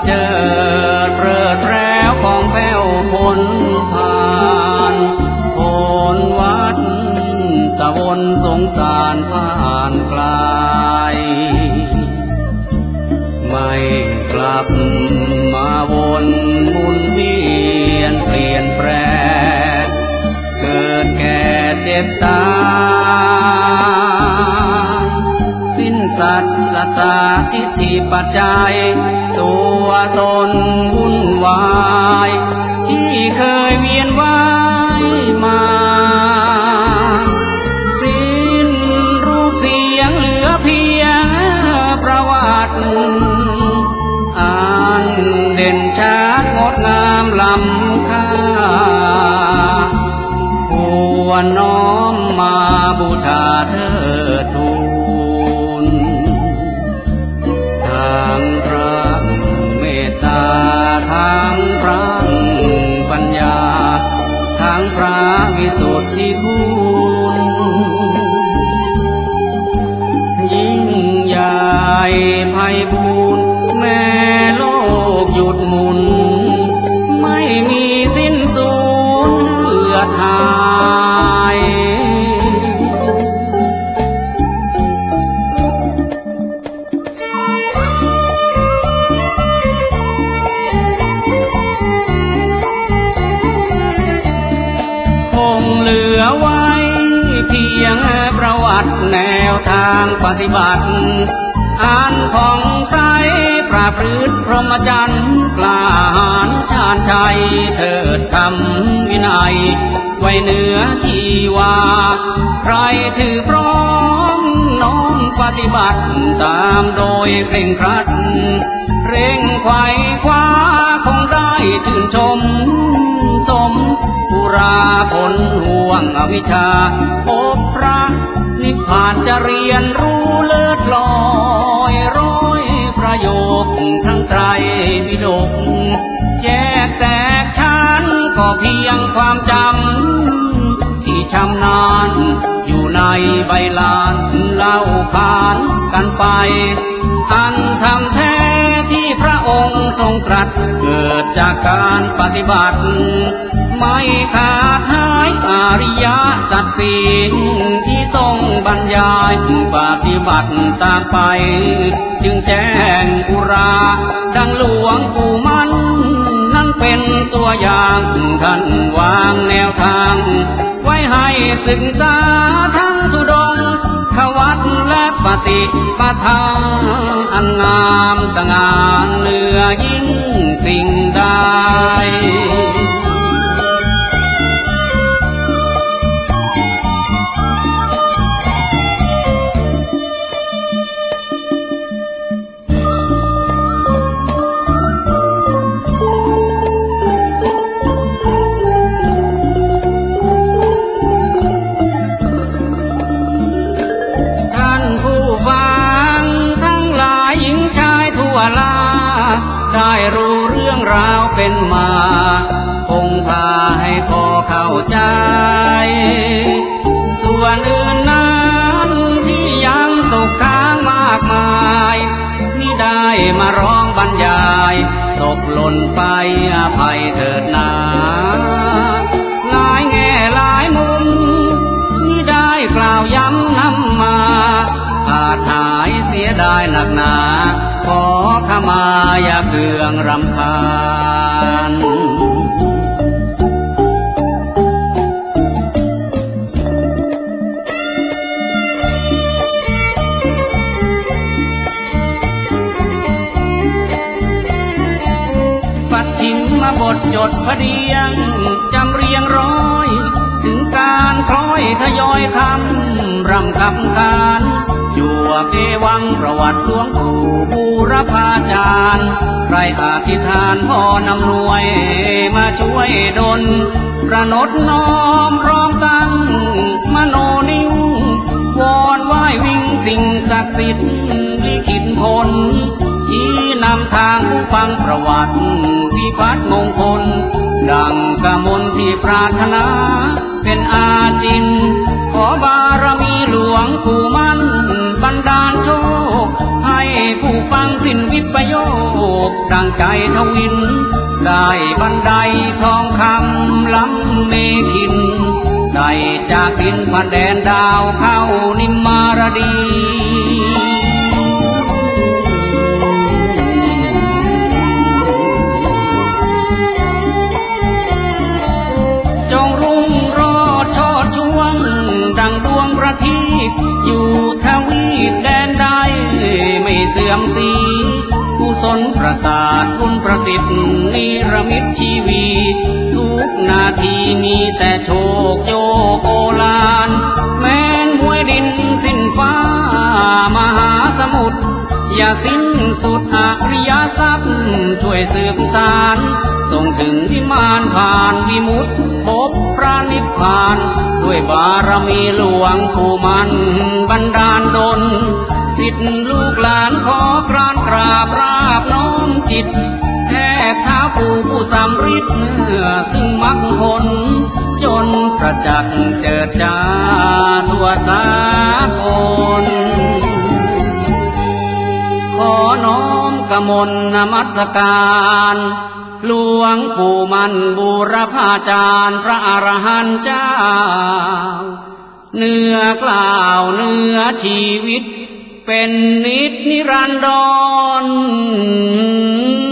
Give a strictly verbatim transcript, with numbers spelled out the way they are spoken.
จิดเริดแล้วของแผ้วพ้นผ่านโอนวัดตะวนสงสารผ่านไกลไม่กลับมาวนหมุนเวียนเปลี่ยนแปรเกิดแก่เจ็บตายสิ้นสัตว์สตาทิฏฐิปัจจัยตัวตนวุ่นวายที่เคยเวียนว่ายมาสิ้นรูปเสียงเหลือเพียงประวัติอ่านเด่นชัดงดงามล้ำค่าควรน้อมมาบูชาเถิดทูลทางพระเมตตาทางพระปัญญาทางพระวิสุทธิคุณยิ่งใหญ่ไพบูลย์แม้โลกหยุดหมุนไม่มีสิ้นสูญเหือดหายคงเหลือไว้เพียงประวัติแนวทางปฏิบัติอ่านผ่องใสประพฤติพรหมจรรย์กล้าหาญชาญชัยเถิดธรรมวินัยไว้เหนือชีวาใครถือพร้อมน้อมปฏิบัติตามโดยเคร่งครัดเร่งไขว่คว้าคงได้ชื่นชมสมปุราผลห่วงอวิชชาอบพระนิพพานจะเรียนรู้เลิศลอยร้อยประโยคทั้งไตรปิฎกแยกแตกชั้นก็เพียงความจำที่ชำนาญอยู่ในใบลานเล่าขานกันไปอันธรรมแท้ที่พระองค์ทรงตรัสเกิดจากการปฏิบัติไม่ขาดหายอริยสัจสี่ที่ทรงบรรยายปฏิบัติตามไปจึงแจ้งอุราดังหลวงปู่มั่นนั้นเป็นตัวอย่างท่านวางแนวทางไว้ให้ศึกษาทั้งธุดงค์ขวัตและปฏิปทาอันงามสง่าเหนือยิ่งสิ่งใดได้รู้เรื่องราวเป็นมาคงพาให้พอเข้าใจส่วนอื่นนั้นที่ยังตกค้างมากมายมิได้มาร้องบรรยายตกหล่นไปอภัยเถิดนาหลายแง่หลายมุมมิได้กล่าวย้ำนำมาขาดหายเสียดายหนักหนาขอขมาอย่าเคืองรำคาญปัดชิมมาบทจดพเดียงจำเรียงร้อยถึงการคล้อยทยอยคำรำคำคานอยู่เกวังประวัติหลวงปู่บูรพาจารย์ใครอธิษฐานพ่อนำนวยมาช่วยดลประนดน้อมพร้อมตั้งมโนนิ่งวอนไหว้วิ่งสิ่งศักดิ์สิทธิ์ลิขิตผลชี้นำทางผู้ฟังประวัติวิพัฒน์มงคลดังกมลที่ปรารถนาเป็นอาจินขอบารมีหลวงปู่มั่นบันดาลโชคให้ให้ผู้ฟังสิ้นวิปโยคดังใจทวินได้บันไดทองคำล้ำเมขินได้จากดินผ่านแดนดาวเข้านิมมารดีจงรุ่งโรจน์โชติช่วงดังดวงประทีปอยู่ทวีปแดนใดไม่เสื่อมสีกุศลประสาทบุญประสิทธิ์นิรมิตชีวีทุกนาทีมีแต่โชคโยโกลานแม้นมวยดินสิ้นฟ้ามหาสมุทรอย่าสิ้นสุดอริยทรัพย์ช่วยสืบสานส่งถึงวิมานผ่านวิมุตติพบพระนิพพานด้วยบารมีหลวงปู่มันบันดาลดลสิทธิลูกหลานขอกรานกราบราบน้อมจิตแทบเท้าปู่ผู้สำริดเมื่อซึ่งมรรคผลจนประจักษ์เจิดจ้าทั่วสากลขอน้อมกมลนมัสการหลวงปู่มันบูรพาจารย์พระอรหันต์เจ้าเนื้อกล่าวเนื้อชีวิตเป็นนิจนิรันดร